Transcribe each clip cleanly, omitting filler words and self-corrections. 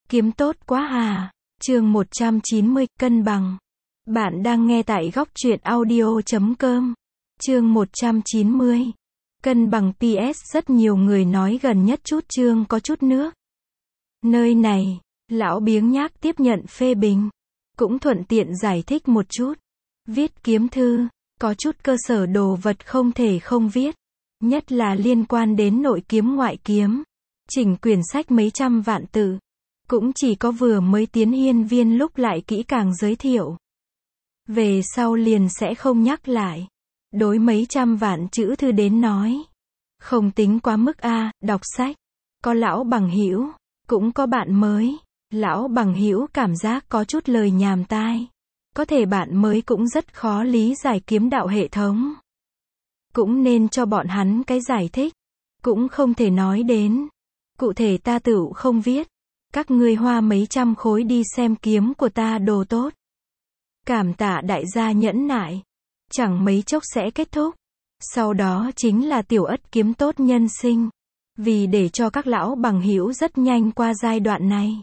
Kiếm tốt quá à. Chương 190, cân bằng. Bạn đang nghe tại góc truyện audio.com. Chương 190. Cân bằng PS rất nhiều người nói gần nhất chút chương có chút nước. Nơi này, lão biếng nhác tiếp nhận phê bình. Cũng thuận tiện giải thích một chút. Viết kiếm thư, có chút cơ sở đồ vật không thể không viết. Nhất là liên quan đến nội kiếm ngoại kiếm. Chỉnh quyển sách mấy trăm vạn tự. Cũng chỉ có vừa mới tiến hiên viên lúc lại kỹ càng giới thiệu. Về sau liền sẽ không nhắc lại. Đối mấy trăm vạn chữ thư đến nói. Không tính quá mức a, đọc sách. Có lão bằng hữu, cũng có bạn mới. Lão bằng hữu cảm giác có chút lời nhàm tai. Có thể bạn mới cũng rất khó lý giải kiếm đạo hệ thống. Cũng nên cho bọn hắn cái giải thích. Cũng không thể nói đến. Cụ thể ta tựu không viết. Các ngươi hoa mấy trăm khối đi xem kiếm của ta đồ tốt. Cảm tạ đại gia nhẫn nại. Chẳng mấy chốc sẽ kết thúc. Sau đó chính là tiểu ất kiếm tốt nhân sinh. Vì để cho các lão bằng hữu rất nhanh qua giai đoạn này.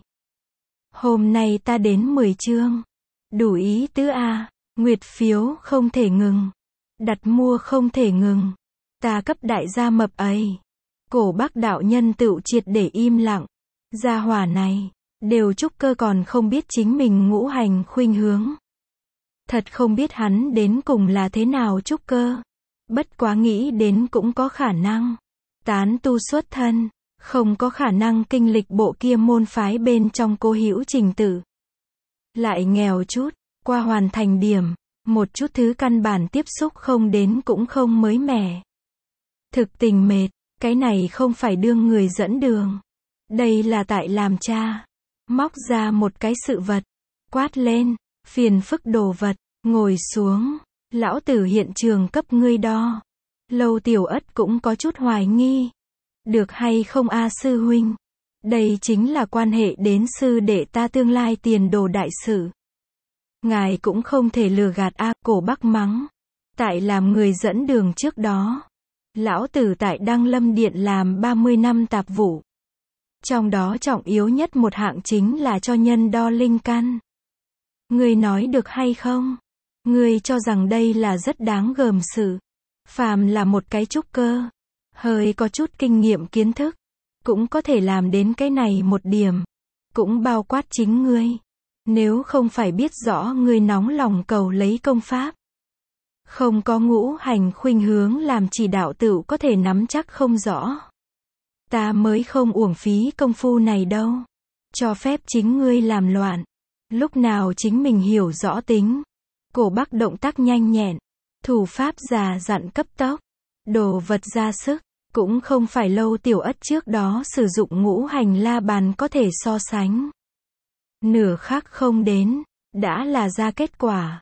Hôm nay ta đến 10 chương. Đủ ý tứ a. Nguyệt phiếu không thể ngừng. Đặt mua không thể ngừng. Ta cấp đại gia mập ấy. Cổ Bắc đạo nhân tựu triệt để im lặng. Gia hỏa này, đều trúc cơ còn không biết chính mình ngũ hành khuynh hướng. Thật không biết hắn đến cùng là thế nào trúc cơ. Bất quá nghĩ đến cũng có khả năng. Tán tu xuất thân, không có khả năng kinh lịch bộ kia môn phái bên trong Cố Hữu trình tự. Lại nghèo chút, qua hoàn thành điểm, một chút thứ căn bản tiếp xúc không đến cũng không mới mẻ. Thực tình mệt, cái này không phải đương người dẫn đường. Đây là tại làm cha. Móc ra một cái sự vật. Quát lên. Phiền phức đồ vật. Ngồi xuống. Lão tử hiện trường cấp ngươi đo. Lâu tiểu ất cũng có chút hoài nghi. Được hay không a sư huynh? Đây chính là quan hệ đến sư đệ ta tương lai tiền đồ đại sự. Ngài cũng không thể lừa gạt a. Cổ Bắc mắng. Tại làm người dẫn đường trước đó. Lão tử tại Đăng Lâm Điện làm 30 năm tạp vụ. Trong đó trọng yếu nhất một hạng chính là cho nhân đo linh căn. Ngươi nói được hay không? Ngươi cho rằng đây là rất đáng gờm sự. Phàm là một cái trúc cơ. Hơi có chút kinh nghiệm kiến thức. Cũng có thể làm đến cái này một điểm. Cũng bao quát chính ngươi. Nếu không phải biết rõ ngươi nóng lòng cầu lấy công pháp. Không có ngũ hành khuynh hướng làm chỉ đạo tựu có thể nắm chắc không rõ. Ta mới không uổng phí công phu này đâu. Cho phép chính ngươi làm loạn. Lúc nào chính mình hiểu rõ tính. Cổ Bắc động tác nhanh nhẹn. Thủ pháp già dặn cấp tốc. Đồ vật ra sức. Cũng không phải lâu tiểu ất trước đó sử dụng ngũ hành la bàn có thể so sánh. Nửa khắc không đến. Đã là ra kết quả.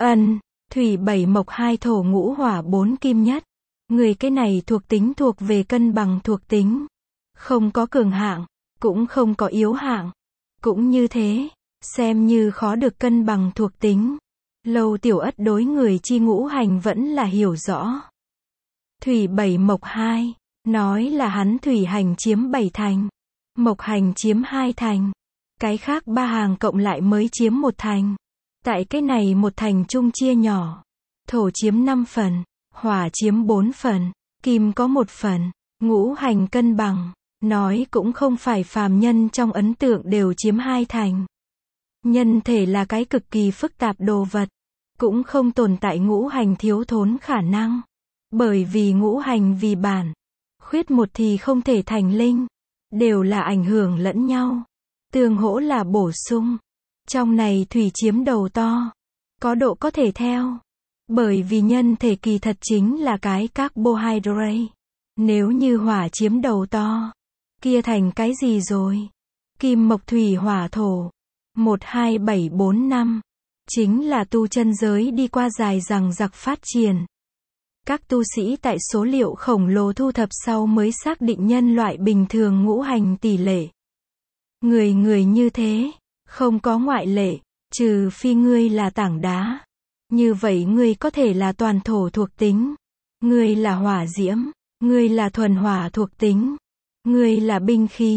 Thủy bảy mộc hai thổ ngũ hỏa bốn kim nhất. Người cái này thuộc tính thuộc về cân bằng thuộc tính. Không có cường hạng, cũng không có yếu hạng. Cũng như thế, xem như khó được cân bằng thuộc tính. Lâu tiểu ất đối người chi ngũ hành vẫn là hiểu rõ. Thủy bảy mộc hai, nói là hắn thủy hành chiếm 7 thành. Mộc hành chiếm 2 thành. Cái khác 3 hàng cộng lại mới chiếm 1 thành. Tại cái này 1 thành chung chia nhỏ. Thổ chiếm 5 phần, hỏa chiếm 4 phần, kim có 1 phần, ngũ hành cân bằng. Nói cũng không phải phàm nhân trong ấn tượng đều chiếm 2 thành. Nhân thể là cái cực kỳ phức tạp đồ vật. Cũng không tồn tại ngũ hành thiếu thốn khả năng. Bởi vì ngũ hành vì bản. Khuyết một thì không thể thành linh. Đều là ảnh hưởng lẫn nhau. Tương hỗ là bổ sung. Trong này thủy chiếm đầu to. Có độ có thể theo. Bởi vì nhân thể kỳ thật chính là cái carbohydrate. Nếu như hỏa chiếm đầu to. Kia thành cái gì rồi? Kim mộc thủy hỏa thổ. 1 2 7 4 5. Chính là tu chân giới đi qua dài dằng dặc phát triển. Các tu sĩ tại số liệu khổng lồ thu thập sau mới xác định nhân loại bình thường ngũ hành tỷ lệ. Người như thế, không có ngoại lệ, trừ phi ngươi là tảng đá. Như vậy ngươi có thể là toàn thổ thuộc tính. Ngươi là hỏa diễm, ngươi là thuần hỏa thuộc tính. Ngươi là binh khí,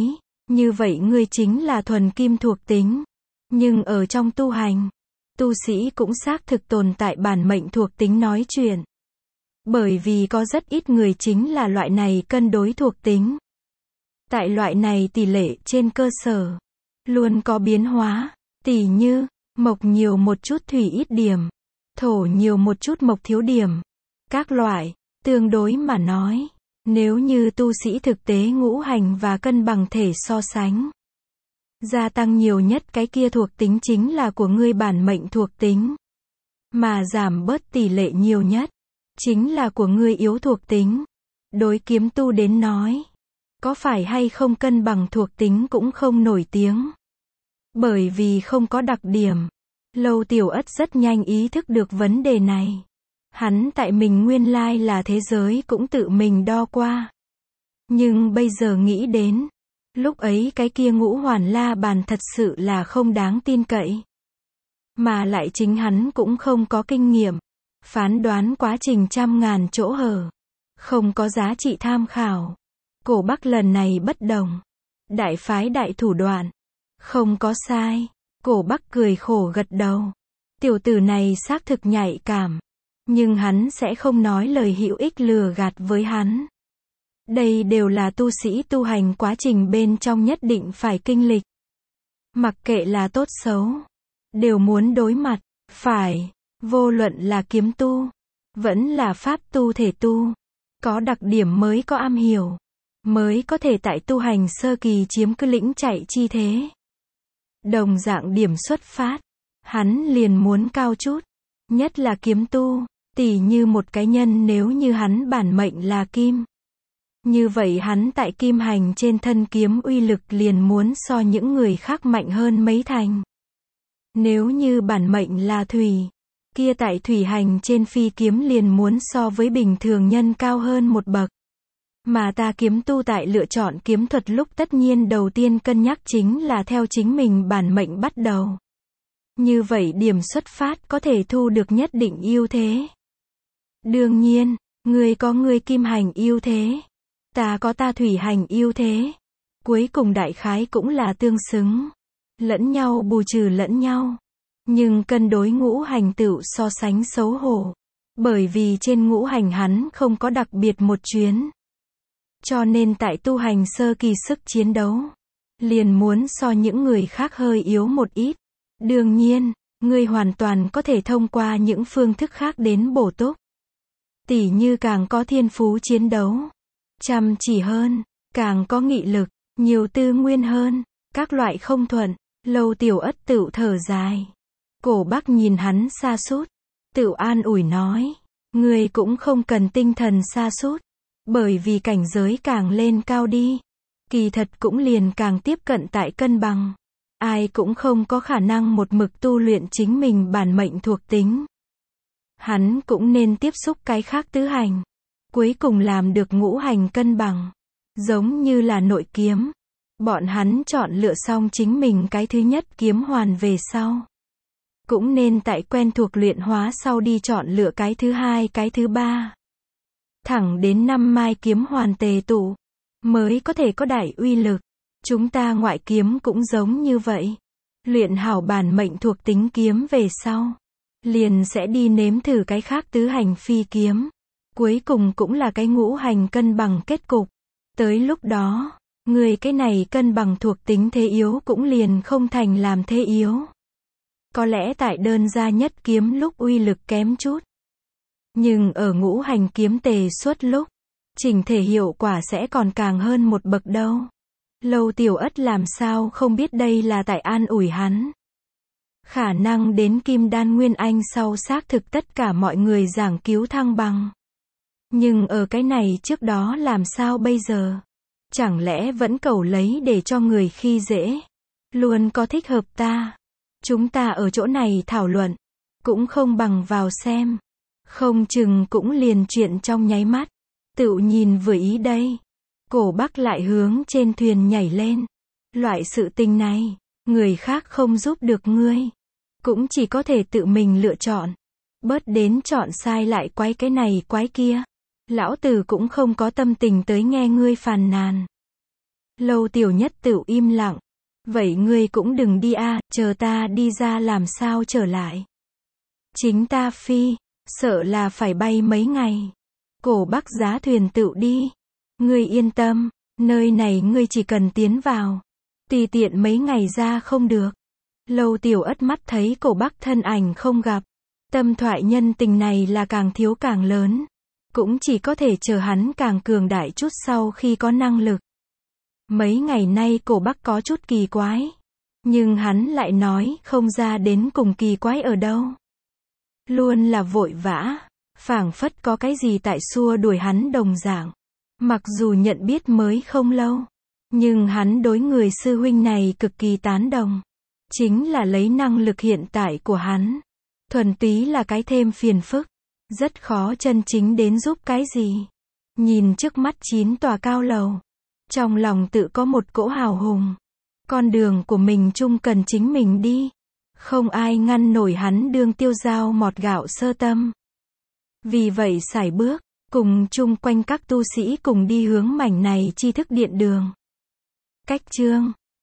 Như vậy ngươi chính là thuần kim thuộc tính. Nhưng ở trong tu hành, tu sĩ cũng xác thực tồn tại bản mệnh thuộc tính nói chuyện. Bởi vì có rất ít người chính là loại này cân đối thuộc tính. Tại loại này tỷ lệ trên cơ sở, luôn có biến hóa, tỉ như, mộc nhiều một chút thủy ít điểm, thổ nhiều một chút mộc thiếu điểm. Các loại, tương đối mà nói, nếu như tu sĩ thực tế ngũ hành và cân bằng thể so sánh, gia tăng nhiều nhất cái kia thuộc tính chính là của ngươi bản mệnh thuộc tính. Mà giảm bớt tỷ lệ nhiều nhất, chính là của ngươi yếu thuộc tính. Đối kiếm tu đến nói, có phải hay không cân bằng thuộc tính cũng không nổi tiếng. Bởi vì không có đặc điểm. Lâu Tiểu Ất rất nhanh ý thức được vấn đề này. Hắn tại mình nguyên lai là thế giới cũng tự mình đo qua. Nhưng bây giờ nghĩ đến, lúc ấy cái kia ngũ hoàn la bàn thật sự là không đáng tin cậy. Mà lại chính hắn cũng không có kinh nghiệm. Phán đoán quá trình trăm ngàn chỗ hở. Không có giá trị tham khảo. Cổ Bắc lần này bất đồng. Đại phái đại thủ đoạn. Không có sai. Cổ Bắc cười khổ gật đầu. Tiểu tử này xác thực nhạy cảm. Nhưng hắn sẽ không nói lời hữu ích lừa gạt với hắn. Đây đều là tu sĩ tu hành quá trình bên trong nhất định phải kinh lịch. Mặc kệ là tốt xấu, đều muốn đối mặt, phải, vô luận là kiếm tu, vẫn là pháp tu thể tu. Có đặc điểm mới có am hiểu, mới có thể tại tu hành sơ kỳ chiếm cứ lĩnh chạy chi thế. Đồng dạng điểm xuất phát, hắn liền muốn cao chút, nhất là kiếm tu, tỉ như một cái nhân nếu như hắn bản mệnh là kim. Như vậy hắn tại kim hành trên thân kiếm uy lực liền muốn so những người khác mạnh hơn mấy thành. Nếu như bản mệnh là thủy, kia tại thủy hành trên phi kiếm liền muốn so với bình thường nhân cao hơn một bậc. Mà ta kiếm tu tại lựa chọn kiếm thuật lúc tất nhiên đầu tiên cân nhắc chính là theo chính mình bản mệnh bắt đầu. Như vậy điểm xuất phát có thể thu được nhất định ưu thế. Đương nhiên, ngươi có ngươi kim hành ưu thế, ta có ta thủy hành ưu thế. Cuối cùng đại khái cũng là tương xứng. Lẫn nhau bù trừ lẫn nhau. Nhưng cân đối ngũ hành tựu so sánh xấu hổ. Bởi vì trên ngũ hành hắn không có đặc biệt một chuyến. Cho nên tại tu hành sơ kỳ sức chiến đấu, liền muốn so những người khác hơi yếu một ít. Đương nhiên, ngươi hoàn toàn có thể thông qua những phương thức khác đến bổ túc. Tỉ như càng có thiên phú chiến đấu, chăm chỉ hơn, càng có nghị lực, nhiều tư nguyên hơn, các loại không thuận. Lâu Tiểu Ất tựu thở dài. Cổ Bắc nhìn hắn sa sút, tựu an ủi nói, ngươi cũng không cần tinh thần sa sút, bởi vì cảnh giới càng lên cao đi, kỳ thật cũng liền càng tiếp cận tại cân bằng. Ai cũng không có khả năng một mực tu luyện chính mình bản mệnh thuộc tính. Hắn cũng nên tiếp xúc cái khác tứ hành, cuối cùng làm được ngũ hành cân bằng, giống như là nội kiếm. Bọn hắn chọn lựa xong chính mình cái thứ nhất kiếm hoàn về sau, cũng nên tại quen thuộc luyện hóa sau đi chọn lựa cái thứ hai cái thứ ba. Thẳng đến 5 mai kiếm hoàn tề tụ, mới có thể có đại uy lực. Chúng ta ngoại kiếm cũng giống như vậy. Luyện hảo bản mệnh thuộc tính kiếm về sau, liền sẽ đi nếm thử cái khác tứ hành phi kiếm. Cuối cùng cũng là cái ngũ hành cân bằng kết cục. Tới lúc đó, người cái này cân bằng thuộc tính thế yếu cũng liền không thành làm thế yếu. Có lẽ tại đơn gia nhất kiếm lúc uy lực kém chút. Nhưng ở ngũ hành kiếm tề suốt lúc, chỉnh thể hiệu quả sẽ còn càng hơn một bậc đâu. Lâu Tiểu Ất làm sao không biết đây là tại an ủi hắn. Khả năng đến kim đan nguyên anh sau xác thực tất cả mọi người giảng cứu thăng bằng. Nhưng ở cái này trước đó làm sao bây giờ? Chẳng lẽ vẫn cầu lấy để cho người khi dễ? Luôn có thích hợp ta. Chúng ta ở chỗ này thảo luận, cũng không bằng vào xem. Không chừng cũng liền chuyện trong nháy mắt. Tự nhìn vừa ý đây. Cổ Bắc lại hướng trên thuyền nhảy lên. Loại sự tình này, người khác không giúp được ngươi. Cũng chỉ có thể tự mình lựa chọn. Bớt đến chọn sai lại quái cái này quái kia. Lão tử cũng không có tâm tình tới nghe ngươi phàn nàn. Lâu Tiểu Nhất tự im lặng. Vậy ngươi cũng đừng đi a, chờ ta đi ra làm sao trở lại. Chính ta phi, sợ là phải bay mấy ngày. Cổ Bắc giá thuyền tự đi. Ngươi yên tâm, nơi này ngươi chỉ cần tiến vào. Tùy tiện mấy ngày ra không được. Lâu Tiểu Ất mắt thấy Cổ Bắc thân ảnh không gặp. Tâm thoại nhân tình này là càng thiếu càng lớn. Cũng chỉ có thể chờ hắn càng cường đại chút sau khi có năng lực. Mấy ngày nay Cổ Bắc có chút kỳ quái. Nhưng hắn lại nói không ra đến cùng kỳ quái ở đâu. Luôn là vội vã. Phảng phất có cái gì tại xua đuổi hắn đồng dạng. Mặc dù nhận biết mới không lâu. Nhưng hắn đối người sư huynh này cực kỳ tán đồng. Chính là lấy năng lực hiện tại của hắn. Thuần túy là cái thêm phiền phức. Rất khó chân chính đến giúp cái gì. Nhìn trước mắt 9 tòa cao lầu. Trong lòng tự có một cỗ hào hùng. Con đường của mình chung cần chính mình đi. Không ai ngăn nổi hắn đương tiêu dao mọt gạo sơ tâm. Vì vậy sải bước, cùng chung quanh các tu sĩ cùng đi hướng mảnh này tri thức điện đường. Cách chương